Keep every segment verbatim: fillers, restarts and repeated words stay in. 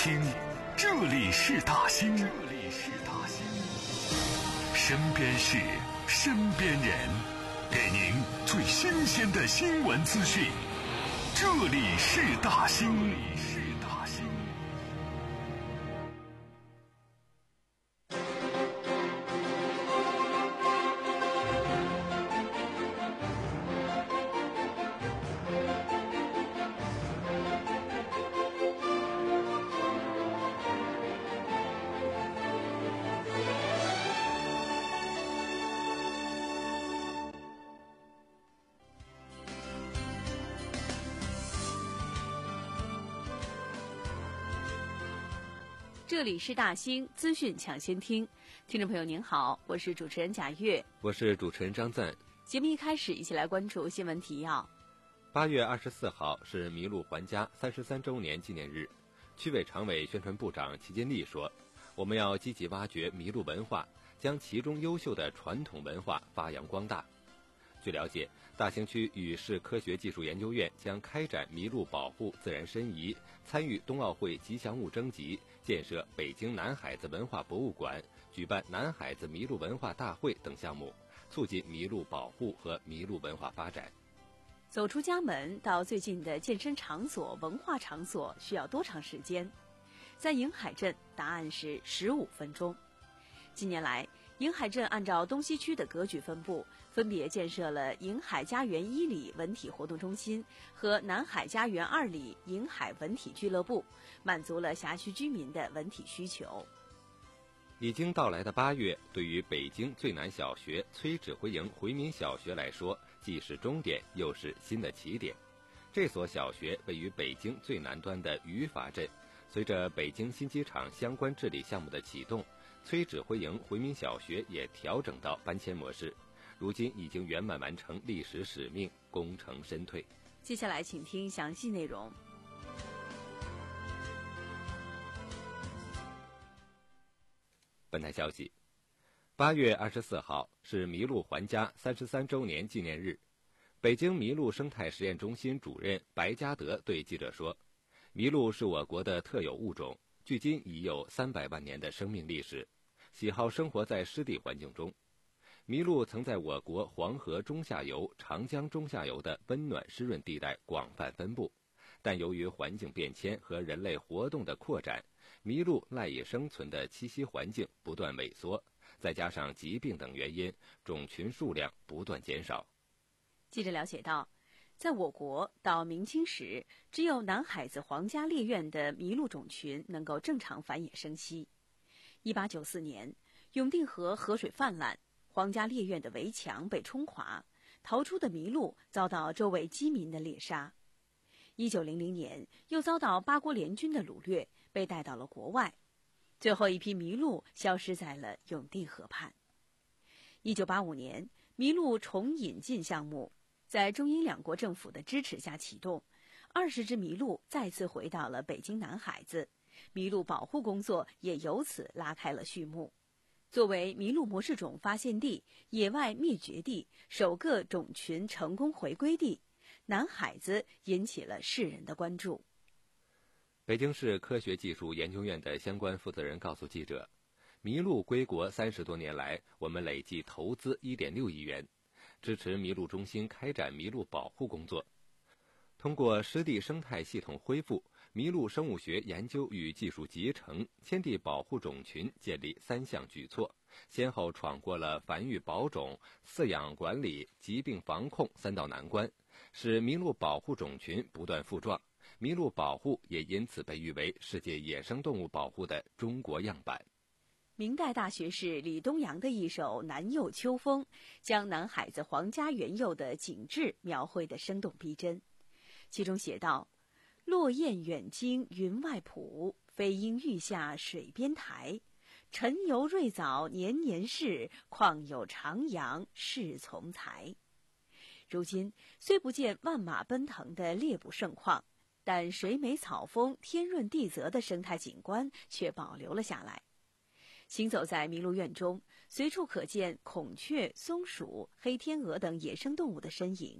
听，这里是大兴，这里是大兴，身边事，身边人，给您最新鲜的新闻资讯。这里是大兴，这里是大兴。 这里是大兴资讯抢先听，听众朋友您好，我是主持人贾月， 我是主持人张赞。 节目一开始，一起来关注新闻提要。 八月二十四号是麋鹿还家三十三周年纪念日，区委常委、宣传部长齐金利说，我们要积极挖掘麋鹿文化，将其中优秀的传统文化发扬光大。据了解，大兴区与市科学技术研究院将开展麋鹿保护自然申遗，参与冬奥会吉祥物征集，建设北京南海子文化博物馆，举办南海子麋鹿文化大会等项目，促进麋鹿保护和麋鹿文化发展。 走出家门到最近的健身场所、文化场所需要多长时间？在营海镇，答案是十五分钟。近年来，营海镇按照东西区的格局分布，分别建设了营海家园一里文体活动中心和南海家园二里营海文体俱乐部，满足了辖区居民的文体需求。 已经到来的八月，对于北京最南小学崔指挥营回民小学来说，既是终点，又是新的起点。这所小学位于北京最南端的余发镇，随着北京新机场相关治理项目的启动，崔指挥营回民小学也调整到搬迁模式，如今已经圆满完成历史使命，功成身退。 接下来请听详细内容。 本台消息，八月二十四号是麋鹿还家三十三周年纪念日。北京麋鹿生态实验中心主任白嘉德对记者说，麋鹿是我国的特有物种，距今已有三百万年的生命历史，喜好生活在湿地环境中。麋鹿曾在我国黄河中下游、长江中下游的温暖湿润地带广泛分布，但由于环境变迁和人类活动的扩展，麋鹿赖以生存的栖息环境不断萎缩，再加上疾病等原因，种群数量不断减少。 记者了解到，在我国到明清时，只有南海子皇家猎院的麋鹿种群能够正常繁衍生息。一八九四年，永定河河水泛滥，皇家猎院的围墙被冲垮，逃出的麋鹿遭到周围饥民的猎杀。一九零零年，又遭到八国联军的掳掠，被带到了国外。最后一批麋鹿消失在了永定河畔。一九八五年，麋鹿重引进项目在中英两国政府的支持下启动，二十只麋鹿再次回到了北京南海子，麋鹿保护工作也由此拉开了序幕。作为麋鹿模式种发现地、野外灭绝地、首个种群成功回归地，南海子引起了世人的关注。 北京市科学技术研究院的相关负责人告诉记者，麋鹿归国三十多年来，我们累计投资 一点六亿元，支持麋鹿中心开展麋鹿保护工作。通过湿地生态系统恢复、麋鹿生物学研究与技术集成、迁地保护种群建立三项举措，先后闯过了繁育保种、饲养管理、疾病防控三道难关，使麋鹿保护种群不断复壮。麋鹿保护也因此被誉为世界野生动物保护的中国样板。 明代大学士李东阳的一首《南佑秋风》，将南海子皇家园囿的景致描绘得生动逼真。其中写道：落雁远经云外浦，飞鹰欲下水边台。晨游瑞藻年年是，况有长杨侍从才。如今虽不见万马奔腾的猎捕盛况，但水美草丰、天润地泽的生态景观却保留了下来。行走在麋鹿院中，随处可见孔雀、松鼠、黑天鹅等野生动物的身影。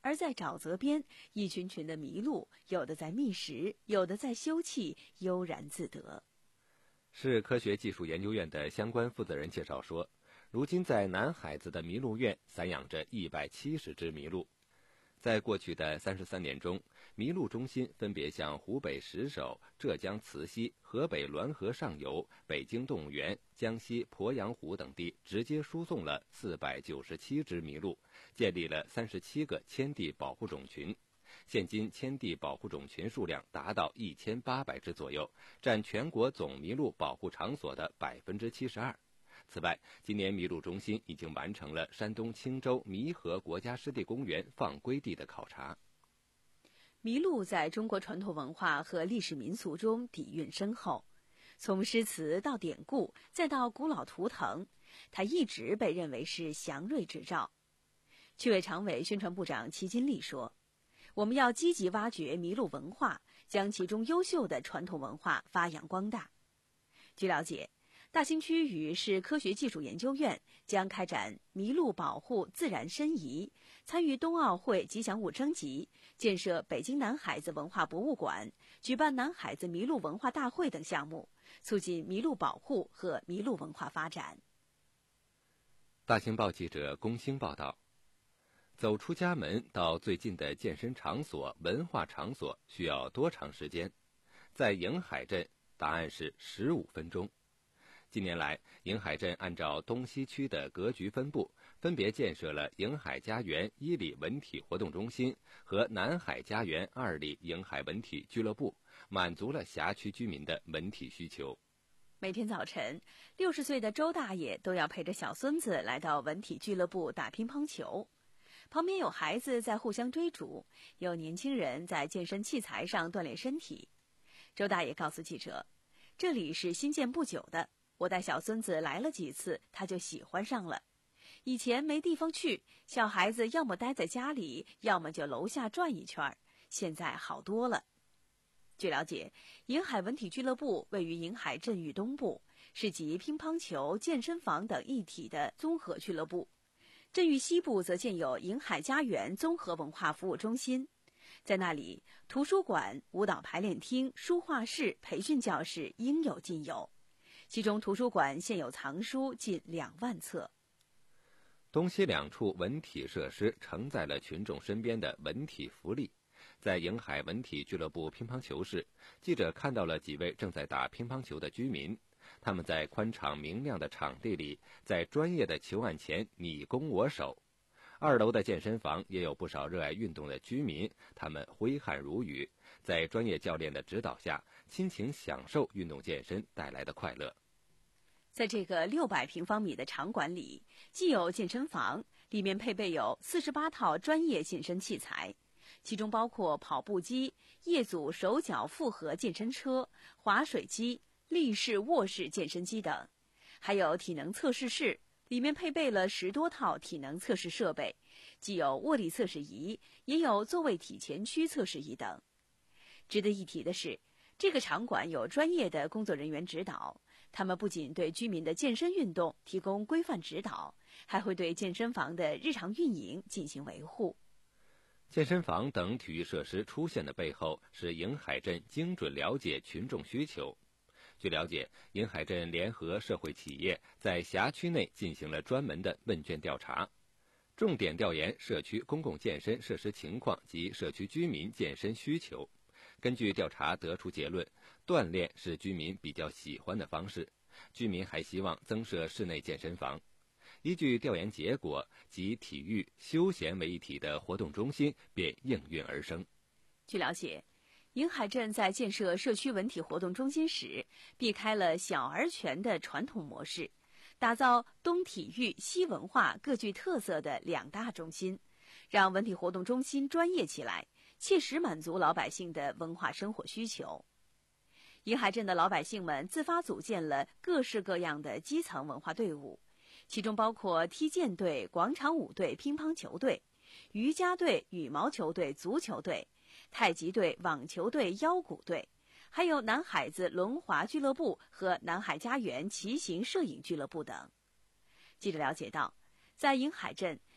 而在沼泽边，一群群的麋鹿，有的在觅食，有的在休憩，悠然自得。 市科学技术研究院的相关负责人介绍说，如今在南海子的麋鹿院散养着一百七十只麋鹿。在过去的三十三年中，麋鹿中心分别向湖北石首、浙江慈溪、河北滦河上游、北京动物园、江西鄱阳湖等地直接输送了四百九十七只麋鹿，建立了三十七个迁地保护种群。现今迁地保护种群数量达到一千八百只左右，占全国总麋鹿保护场所的百分之七十二。此外，今年麋鹿中心已经完成了山东青州弥河国家湿地公园放归地的考察。 麋鹿在中国传统文化和历史民俗中底蕴深厚，从诗词到典故，再到古老图腾，它一直被认为是祥瑞之兆。区委常委、宣传部长齐金丽说，我们要积极挖掘麋鹿文化，将其中优秀的传统文化发扬光大。据了解，大兴区与市科学技术研究院将开展麋鹿保护自然申遗、参与冬奥会吉祥物征集、建设北京南海子文化博物馆、举办南海子麋鹿文化大会等项目，促进麋鹿保护和麋鹿文化发展。 大兴报记者龚兴报道，走出家门到最近的健身场所、文化场所需要多长时间？在迎海镇，答案是十五分钟。近年来，迎海镇按照东西区的格局分布，分别建设了迎海家园一里文体活动中心和南海家园二里迎海文体俱乐部，满足了辖区居民的文体需求。 每天早晨，六十岁的周大爷都要陪着小孙子来到文体俱乐部打乒乓球，旁边有孩子在互相追逐，有年轻人在健身器材上锻炼身体。周大爷告诉记者，这里是新建不久的，我带小孙子来了几次，他就喜欢上了。以前没地方去，小孩子要么待在家里，要么就楼下转一圈，现在好多了。据了解，迎海文体俱乐部位于迎海镇域东部，是集乒乓球、健身房等一体的综合俱乐部。镇域西部则建有迎海家园综合文化服务中心，在那里，图书馆、舞蹈排练厅、书画室、培训教室应有尽有。其中图书馆现有藏书近两万册。 东西两处文体设施承载了群众身边的文体福利。在迎海文体俱乐部乒乓球室，记者看到了几位正在打乒乓球的居民，他们在宽敞明亮的场地里，在专业的球案前你攻我守。二楼的健身房也有不少热爱运动的居民，他们挥汗如雨，在专业教练的指导下，亲情享受运动健身带来的快乐。 在这个六百平方米的场馆里，既有健身房，里面配备有四十八套专业健身器材，其中包括跑步机、业组手脚复合健身车、滑水机、立式卧式健身机等，还有体能测试室，里面配备了十多套体能测试设备，既有握力测试仪，也有座位体前屈测试仪等。值得一提的是，这个场馆有专业的工作人员指导，他们不仅对居民的健身运动提供规范指导，还会对健身房的日常运营进行维护。 健身房等体育设施出现的背后，是迎海镇精准了解群众需求。据了解，迎海镇联合社会企业在辖区内进行了专门的问卷调查，重点调研社区公共健身设施情况及社区居民健身需求。根据调查得出结论，锻炼是居民比较喜欢的方式，居民还希望增设室内健身房。依据调研结果，集体育、休闲为一体的活动中心便应运而生。 据了解，迎海镇在建设社区文体活动中心时，避开了小而全的传统模式，打造东体育、西文化各具特色的两大中心，让文体活动中心专业起来，切实满足老百姓的文化生活需求。迎海镇的老百姓们自发组建了各式各样的基层文化队伍，其中包括踢毽队、广场舞队、乒乓球队、瑜伽队、羽毛球队、足球队、太极队、网球队、腰鼓队，还有南海子轮滑俱乐部和南海家园骑行摄影俱乐部等。记者了解到，在迎海镇，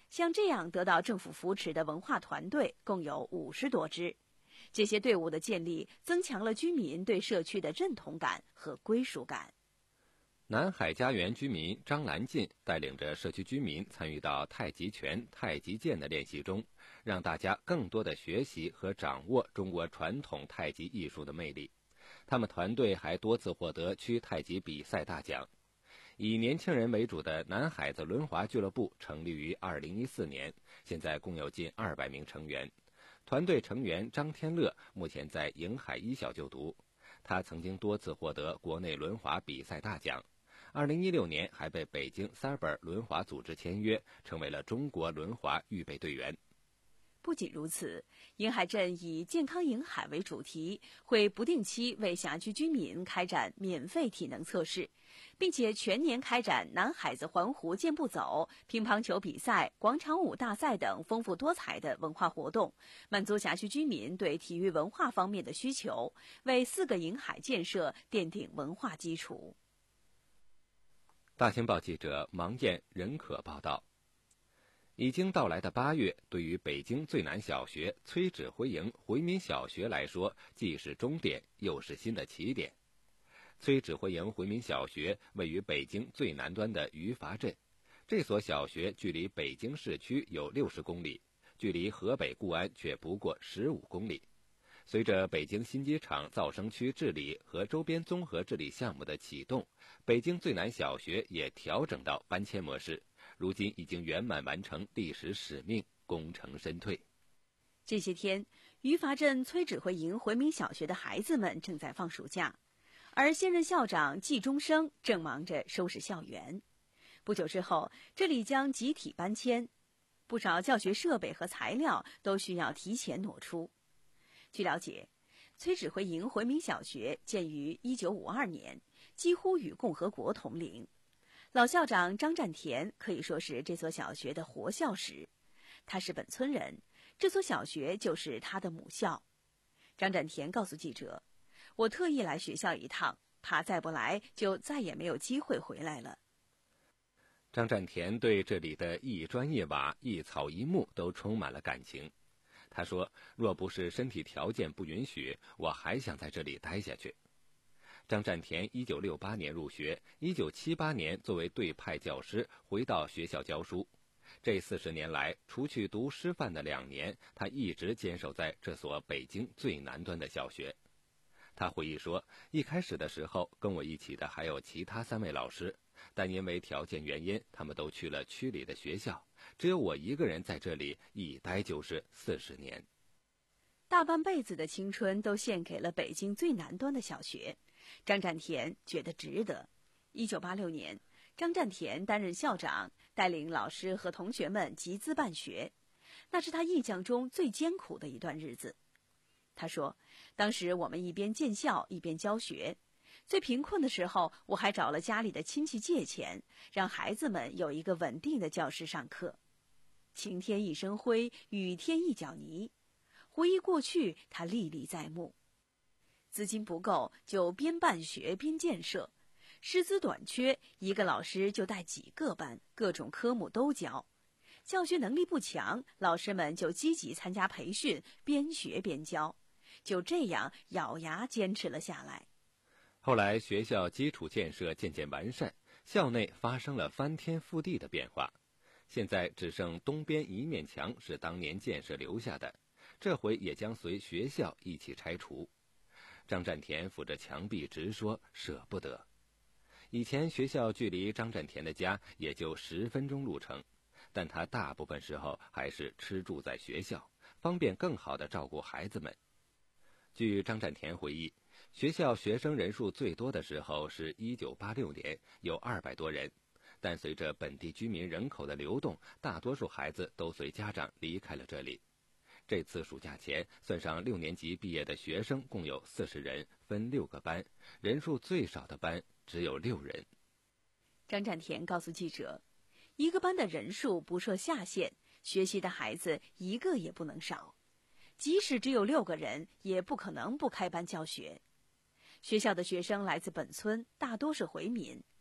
像这样得到政府扶持的文化团队共有五十多支。这些队伍的建立，增强了居民对社区的认同感和归属感。 南海家园居民张兰进带领着社区居民参与到太极拳、太极剑的练习中，让大家更多的学习和掌握中国传统太极艺术的魅力。他们团队还多次获得区太极比赛大奖。以年轻人为主的南海子轮滑俱乐部成立于二零一四年，现在共有近二百名成员。团队成员张天乐目前在瀛海一小就读，他曾经多次获得国内轮滑比赛大奖。二零一六年还被北京三尔本轮滑组织签约，成为了中国轮滑预备队员。 不仅如此，瀛海镇以健康瀛海为主题，会不定期为辖区居民开展免费体能测试，并且全年开展南海子环湖健步走、乒乓球比赛、广场舞大赛等丰富多彩的文化活动，满足辖区居民对体育文化方面的需求，为四个瀛海建设奠定文化基础。 大清报记者王燕、任可报道。已经到来的八月，对于北京最南小学崔指挥营回民小学来说，既是终点，又是新的起点。崔指挥营回民小学位于北京最南端的余阀镇，这所小学距离北京市区有六十公里，距离河北固安却不过十五公里。随着北京新机场噪声区治理和周边综合治理项目的启动，北京最南小学也调整到搬迁模式，如今已经圆满完成历史使命，功成身退。 这些天，余阀镇崔指挥营回民小学的孩子们正在放暑假，而现任校长季中生正忙着收拾校园。不久之后，这里将集体搬迁，不少教学设备和材料都需要提前挪出。据了解，崔指挥营回民小学建于一九五二年，几乎与共和国同龄。老校长张占田可以说是这所小学的活校史，他是本村人，这所小学就是他的母校。张占田告诉记者，我特意来学校一趟，怕再不来就再也没有机会回来了。 张占田对这里的一砖一瓦、一草一木都充满了感情。他说，若不是身体条件不允许，我还想在这里待下去。张占田一九六八年入学，一九七八年作为队派教师回到学校教书。这四十年来，除去读师范的两年，他一直坚守在这所北京最南端的小学。他回忆说，一开始的时候跟我一起的还有其他三位老师，但因为条件原因，他们都去了区里的学校，只有我一个人在这里一待就是四十年。 大半辈子的青春都献给了北京最南端的小学，张占田觉得值得。一九八六年，张占田担任校长，带领老师和同学们集资办学，那是他印象中最艰苦的一段日子。他说，当时我们一边建校一边教学，最贫困的时候，我还找了家里的亲戚借钱，让孩子们有一个稳定的教室上课。晴天一身灰，雨天一脚泥，回忆过去，他历历在目。资金不够，就边办学边建设；师资短缺，一个老师就带几个班，各种科目都教。教学能力不强，老师们就积极参加培训，边学边教。就这样咬牙坚持了下来。 后来学校基础建设渐渐完善，校内发生了翻天覆地的变化。现在只剩东边一面墙是当年建设留下的，这回也将随学校一起拆除。张占田扶着墙壁直说舍不得。以前学校距离张占田的家也就十分钟路程，但他大部分时候还是吃住在学校，方便更好地照顾孩子们。据张占田回忆，学校学生人数最多的时候是一九八六年，有二百多人，但随着本地居民人口的流动，大多数孩子都随家长离开了这里。这次暑假前，算上六年级毕业的学生共有四十人，分六个班，人数最少的班只有六人。 张占田告诉记者，一个班的人数不设下限，学习的孩子一个也不能少。即使只有六个人，也不可能不开班教学。学校的学生来自本村，大多是回民。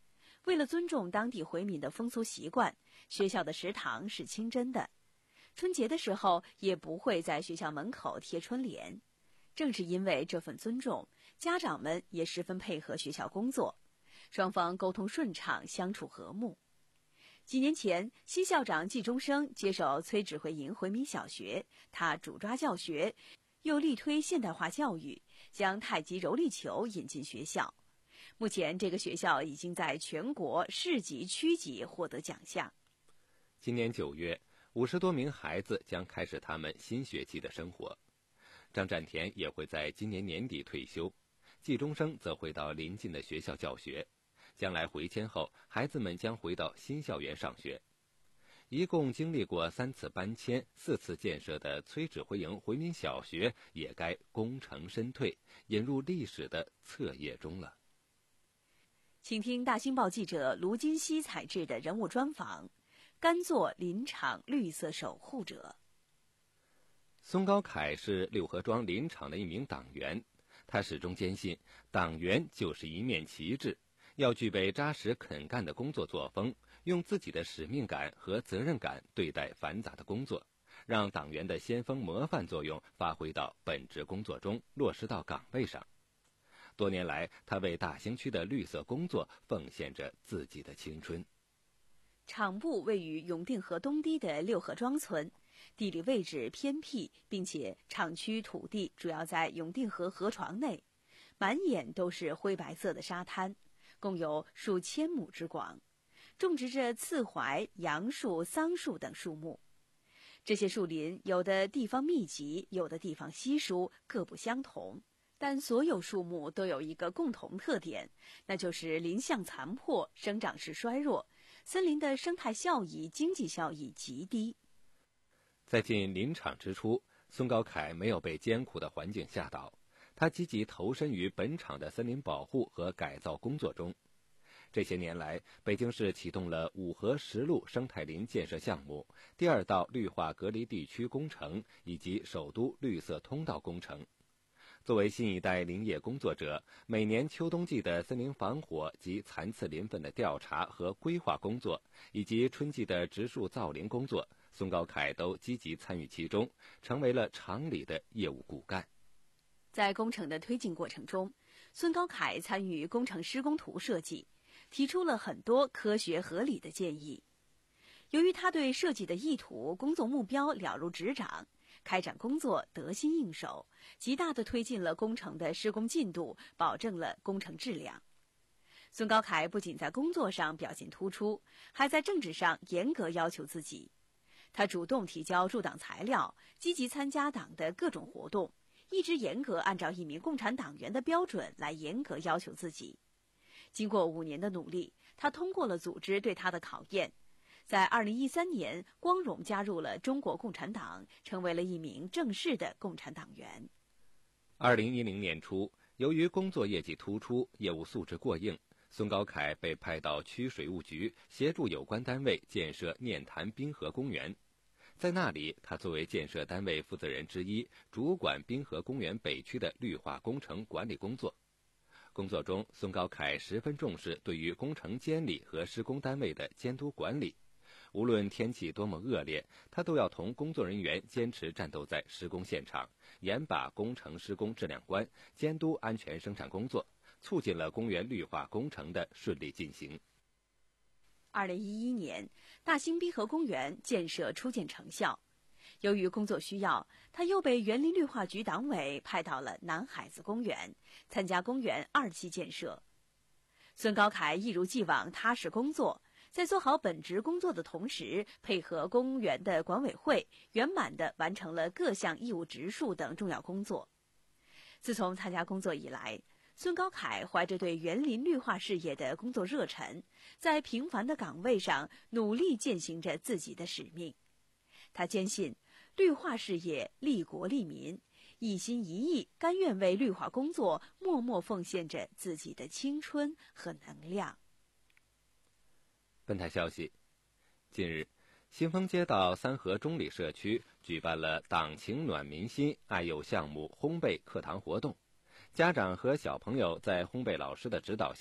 为了尊重当地回民的风俗习惯，学校的食堂是清真的。春节的时候也不会在学校门口贴春联。正是因为这份尊重，家长们也十分配合学校工作，双方沟通顺畅，相处和睦。几年前，新校长季中生接手崔指挥营回民小学，他主抓教学，又力推现代化教育，将太极柔力球引进学校。目前，这个学校已经在全国市级、区级获得奖项。 今年九月，五十多名孩子将开始他们新学期的生活。张占田也会在今年年底退休，季中生则回到邻近的学校教学。将来回迁后，孩子们将回到新校园上学。一共经历过三次搬迁、四次建设的崔指挥营回民小学，也该功成身退，引入历史的册页中了。 请听大新报记者卢金熙采制的人物专访：甘做林场绿色守护者。 孙高凯是六合庄林场的一名党员，他始终坚信党员就是一面旗帜，要具备扎实肯干的工作作风，用自己的使命感和责任感对待繁杂的工作，让党员的先锋模范作用发挥到本职工作中，落实到岗位上。多年来，他为大兴区的绿色工作奉献着自己的青春。 厂部位于永定河东堤的六合庄村，地理位置偏僻，并且厂区土地主要在永定河河床内，满眼都是灰白色的沙滩，共有数千亩之广，种植着刺槐、杨树、桑树等树木。这些树林有的地方密集，有的地方稀疏，各不相同。但所有树木都有一个共同特点，那就是林相残破，生长势衰弱，森林的生态效益、经济效益极低。 在进林场之初，孙高凯没有被艰苦的环境吓倒，他积极投身于本场的森林保护和改造工作中。这些年来，北京市启动了五河十路生态林建设项目、第二道绿化隔离地区工程以及首都绿色通道工程。作为新一代林业工作者，每年秋冬季的森林防火及残次林份的调查和规划工作，以及春季的植树造林工作，孙高凯都积极参与其中，成为了厂里的业务骨干。 在工程的推进过程中，孙高凯参与工程施工图设计，提出了很多科学合理的建议。由于他对设计的意图、工作目标了如指掌，开展工作得心应手，极大地推进了工程的施工进度，保证了工程质量。孙高凯不仅在工作上表现突出，还在政治上严格要求自己。他主动提交入党材料，积极参加党的各种活动，一直严格按照一名共产党员的标准来严格要求自己。经过五年的努力，他通过了组织对他的考验。在二零一三年，光荣加入了中国共产党，成为了一名正式的共产党员。 二零一零年初，由于工作业绩突出，业务素质过硬，孙高凯被派到区水务局协助有关单位建设念坛滨河公园。在那里，他作为建设单位负责人之一，主管滨河公园北区的绿化工程管理工作。工作中，孙高凯十分重视对于工程监理和施工单位的监督管理。无论天气多么恶劣，他都要同工作人员坚持战斗在施工现场，严把工程施工质量关，监督安全生产工作，促进了公园绿化工程的顺利进行。 二零一一年，大兴滨河公园建设初见成效。由于工作需要，他又被园林绿化局党委派到了南海子公园，参加公园二期建设。孙高凯一如既往踏实工作，在做好本职工作的同时，配合公园的管委会，圆满地完成了各项义务植树等重要工作。自从参加工作以来，孙高凯怀着对园林绿化事业的工作热忱，在平凡的岗位上努力践行着自己的使命。他坚信，绿化事业利国利民，一心一意，甘愿为绿化工作默默奉献着自己的青春和能量。 本台消息，近日，新丰街道三河中里社区举办了党情暖民心爱幼项目烘焙课堂活动，家长和小朋友在烘焙老师的指导下，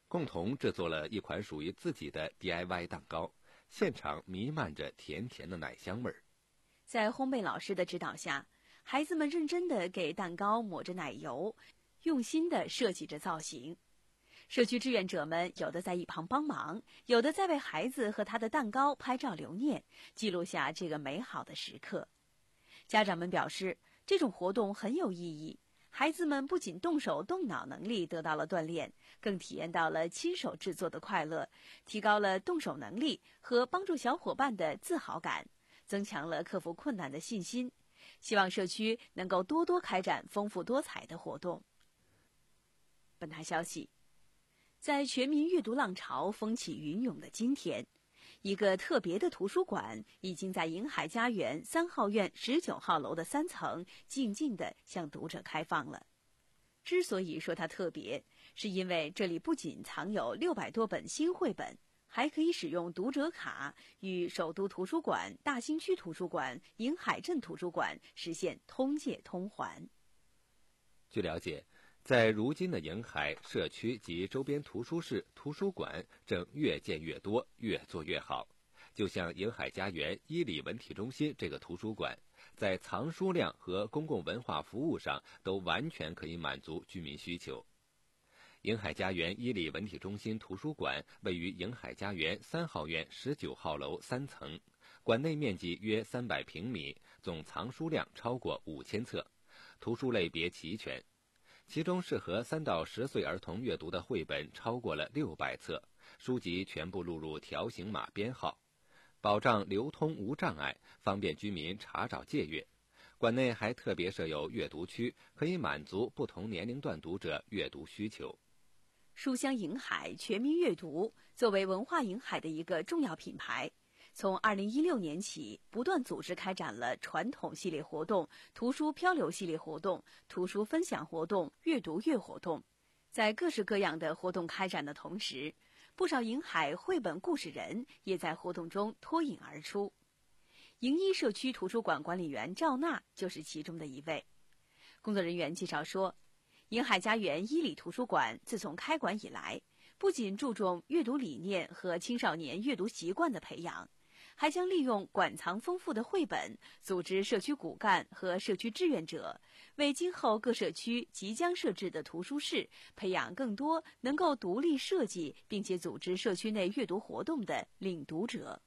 共同制作了一款属于自己的 D I Y 蛋糕，现场弥漫着甜甜的奶香味儿。 在烘焙老师的指导下，孩子们认真地给蛋糕抹着奶油，用心地设计着造型。社区志愿者们有的在一旁帮忙，有的在为孩子和他的蛋糕拍照留念，记录下这个美好的时刻。家长们表示，这种活动很有意义，孩子们不仅动手动脑能力得到了锻炼，更体验到了亲手制作的快乐，提高了动手能力和帮助小伙伴的自豪感，增强了克服困难的信心。希望社区能够多多开展丰富多彩的活动。本台消息，在全民阅读浪潮风起云涌的今天，一个特别的图书馆已经在银海家园三号院十九号楼的三层静静地向读者开放了。之所以说它特别，是因为这里不仅藏有六百多本新绘本，还可以使用读者卡与首都图书馆、大兴区图书馆、银海镇图书馆实现通借通还。 据了解，在如今的银海社区及周边图书室、图书馆正越建越多，越做越好。就像银海家园伊里文体中心这个图书馆，在藏书量和公共文化服务上都完全可以满足居民需求。银海家园伊里文体中心图书馆位于银海家园三号院十九号楼三层，馆内面积约三百平米，总藏书量超过五千册，图书类别齐全。其中适合三到十岁儿童阅读的绘本超过了六百册，书籍全部录入条形码编号，保障流通无障碍，方便居民查找借阅。馆内还特别设有阅读区，可以满足不同年龄段读者阅读需求。 书香银海全民阅读作为文化银海的一个重要品牌，从二零一六年起，不断组织开展了传统系列活动、图书漂流系列活动、图书分享活动、阅读月活动。在各式各样的活动开展的同时，不少银海绘本故事人也在活动中脱颖而出。银一社区图书馆管理员赵娜就是其中的一位。工作人员介绍说，银海家园伊里图书馆自从开馆以来，不仅注重阅读理念和青少年阅读习惯的培养，还将利用馆藏丰富的绘本，组织社区骨干和社区志愿者，为今后各社区即将设置的图书室培养更多能够独立设计并且组织社区内阅读活动的领读者。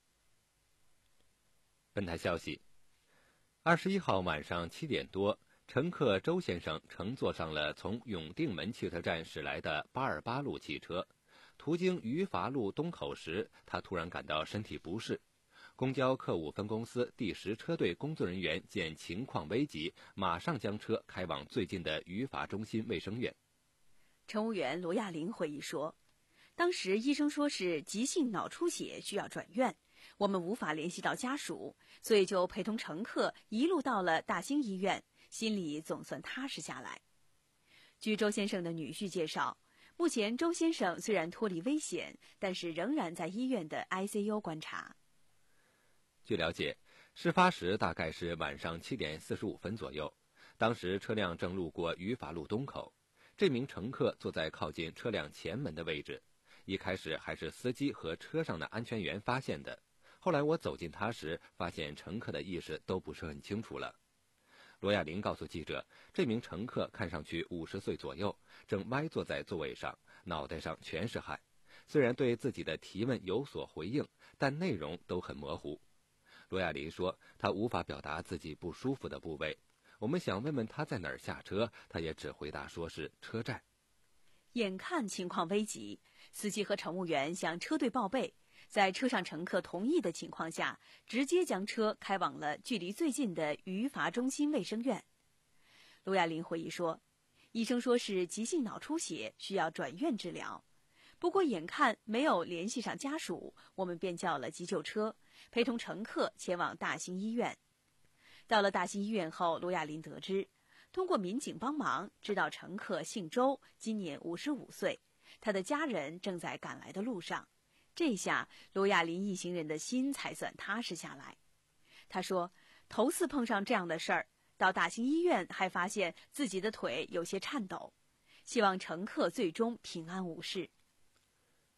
本台消息，二十一号晚上七点多，乘客周先生乘坐上了从永定门汽车站驶来的八二八路汽车，途经余华路东口时，他突然感到身体不适。公交客务分公司第十车队工作人员见情况危急，马上将车开往最近的余华中心卫生院。 乘务员罗亚玲回忆说，当时医生说是急性脑出血，需要转院，我们无法联系到家属，所以就陪同乘客一路到了大兴医院，心里总算踏实下来。据周先生的女婿介绍，目前周先生虽然脱离危险，但是仍然在医院的 I C U 观察。 据了解，事发时大概是晚上七点四十五分左右，当时车辆正路过余华路东口，这名乘客坐在靠近车辆前门的位置，一开始还是司机和车上的安全员发现的，后来我走近他时，发现乘客的意识都不是很清楚了。罗亚玲告诉记者，这名乘客看上去五十岁左右，正歪坐在座位上，脑袋上全是汗。虽然对自己的提问有所回应，但内容都很模糊。罗亚玲说，他无法表达自己不舒服的部位。我们想问问他在哪儿下车，他也只回答说是车站。 眼看情况危急，司机和乘务员向车队报备，在车上乘客同意的情况下，直接将车开往了距离最近的余华中心卫生院。罗亚玲回忆说，医生说是急性脑出血，需要转院治疗。不过眼看没有联系上家属，我们便叫了急救车，陪同乘客前往大兴医院。到了大兴医院后，罗亚玲得知，通过民警帮忙，知道乘客姓周，今年五十五岁，他的家人正在赶来的路上。这下罗亚玲一行人的心才算踏实下来。他说，头次碰上这样的事儿，到大兴医院还发现自己的腿有些颤抖，希望乘客最终平安无事。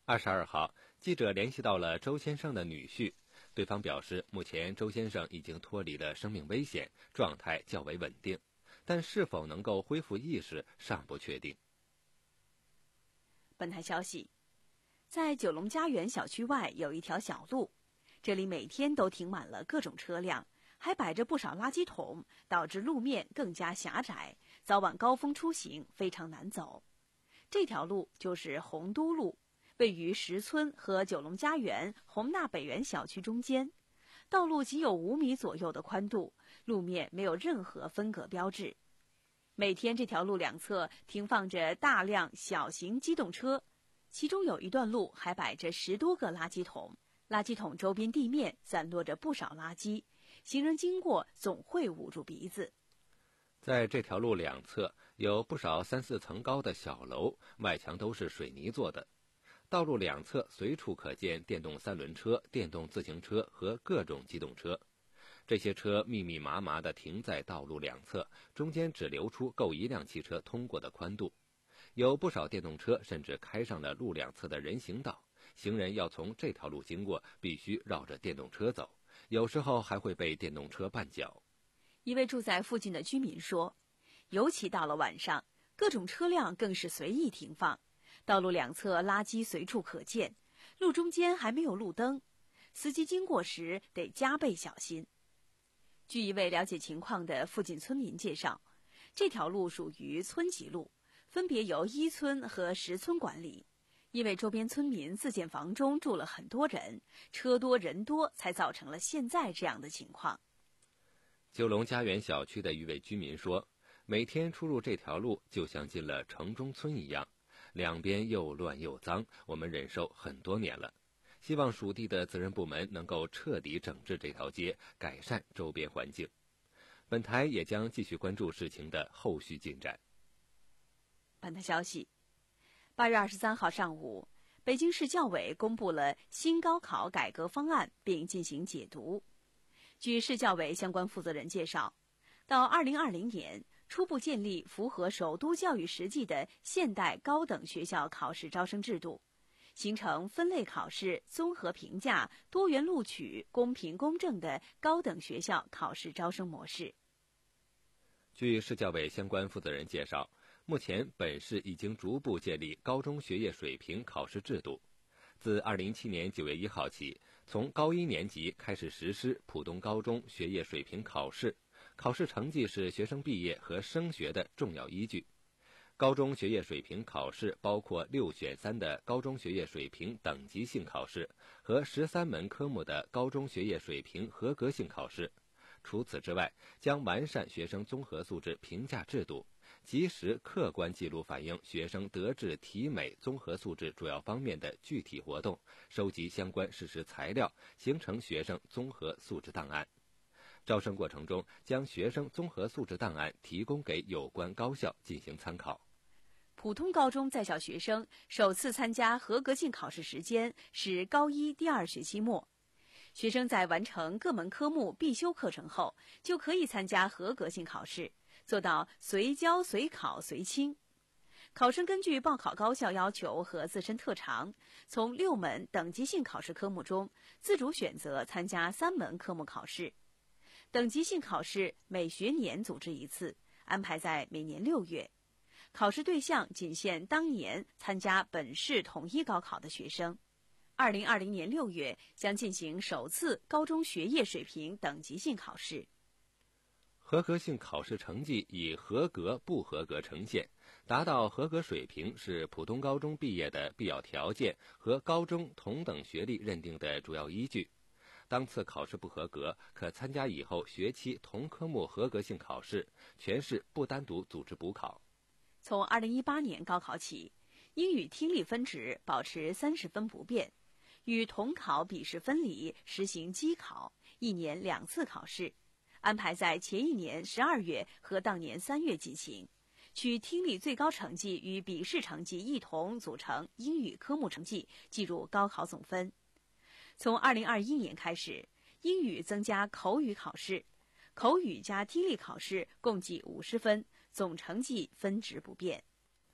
二十二号，记者联系到了周先生的女婿，对方表示，目前周先生已经脱离了生命危险，状态较为稳定，但是否能够恢复意识尚不确定。 本台消息，在九龙家园小区外有一条小路，这里每天都停满了各种车辆，还摆着不少垃圾桶，导致路面更加狭窄，早晚高峰出行非常难走。这条路就是洪都路，位于石村和九龙家园宏大北园小区中间，道路仅有五米左右的宽度，路面没有任何分隔标志。每天这条路两侧停放着大量小型机动车，其中有一段路还摆着十多个垃圾桶，垃圾桶周边地面散落着不少垃圾，行人经过总会捂住鼻子。 在这条路两侧有不少三四层高的小楼，外墙都是水泥做的。道路两侧随处可见电动三轮车、电动自行车和各种机动车。这些车密密麻麻地停在道路两侧，中间只留出够一辆汽车通过的宽度。有不少电动车甚至开上了路两侧的人行道，行人要从这条路经过，必须绕着电动车走，有时候还会被电动车绊脚。 一位住在附近的居民说，尤其到了晚上，各种车辆更是随意停放，道路两侧垃圾随处可见，路中间还没有路灯，司机经过时得加倍小心。据一位了解情况的附近村民介绍，这条路属于村级路，分别由一村和十村管理。因为周边村民自建房中住了很多人，车多人多，才造成了现在这样的情况。 九龙家园小区的一位居民说，每天出入这条路就像进了城中村一样，两边又乱又脏，我们忍受很多年了。希望属地的责任部门能够彻底整治这条街，改善周边环境。本台也将继续关注事情的后续进展。 本台消息，八月二十三号上午，北京市教委公布了新高考改革方案，并进行解读。据市教委相关负责人介绍，到二零二零年，初步建立符合首都教育实际的现代高等学校考试招生制度，形成分类考试、综合评价、多元录取、公平公正的高等学校考试招生模式。 据市教委相关负责人介绍，目前本市已经逐步建立高中学业水平考试制度。自二零一七年九月一号起，从高一年级开始实施普通高中学业水平考试，考试成绩是学生毕业和升学的重要依据。高中学业水平考试包括六选三的高中学业水平等级性考试和十三门科目的高中学业水平合格性考试。除此之外，将完善学生综合素质评价制度，及时客观记录反映学生德智体美综合素质主要方面的具体活动，收集相关事实材料，形成学生综合素质档案。招生过程中，将学生综合素质档案提供给有关高校进行参考。 普通高中在校学生首次参加合格性考试时间是高一第二学期末，学生在完成各门科目必修课程后，就可以参加合格性考试，做到随教随考随清。考生根据报考高校要求和自身特长，从六门等级性考试科目中自主选择参加三门科目考试。等级性考试每学年组织一次，安排在每年六月。考试对象仅限当年参加本市统一高考的学生。二零二零年六月将进行首次高中学业水平等级性考试。 合格性考试成绩以合格、不合格呈现，达到合格水平是普通高中毕业的必要条件和高中同等学历认定的主要依据。当次考试不合格，可参加以后学期同科目合格性考试，全市不单独组织补考。 从二零一八年高考起，英语听力分值保持三十分不变，与统考笔试分离，实行机考，一年两次考试，安排在前一年十二月和当年三月进行，取听力最高成绩与笔试成绩一同组成英语科目成绩，计入高考总分。从二零二一年开始，英语增加口语考试，口语加听力考试共计五十分，总成绩分值不变。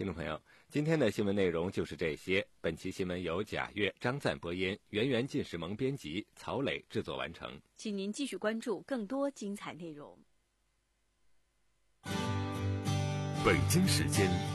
听众朋友，今天的新闻内容就是这些。本期新闻由贾越、张赞播音，圆圆进士蒙编辑，曹磊制作完成。 请您继续关注更多精彩内容。 北京时间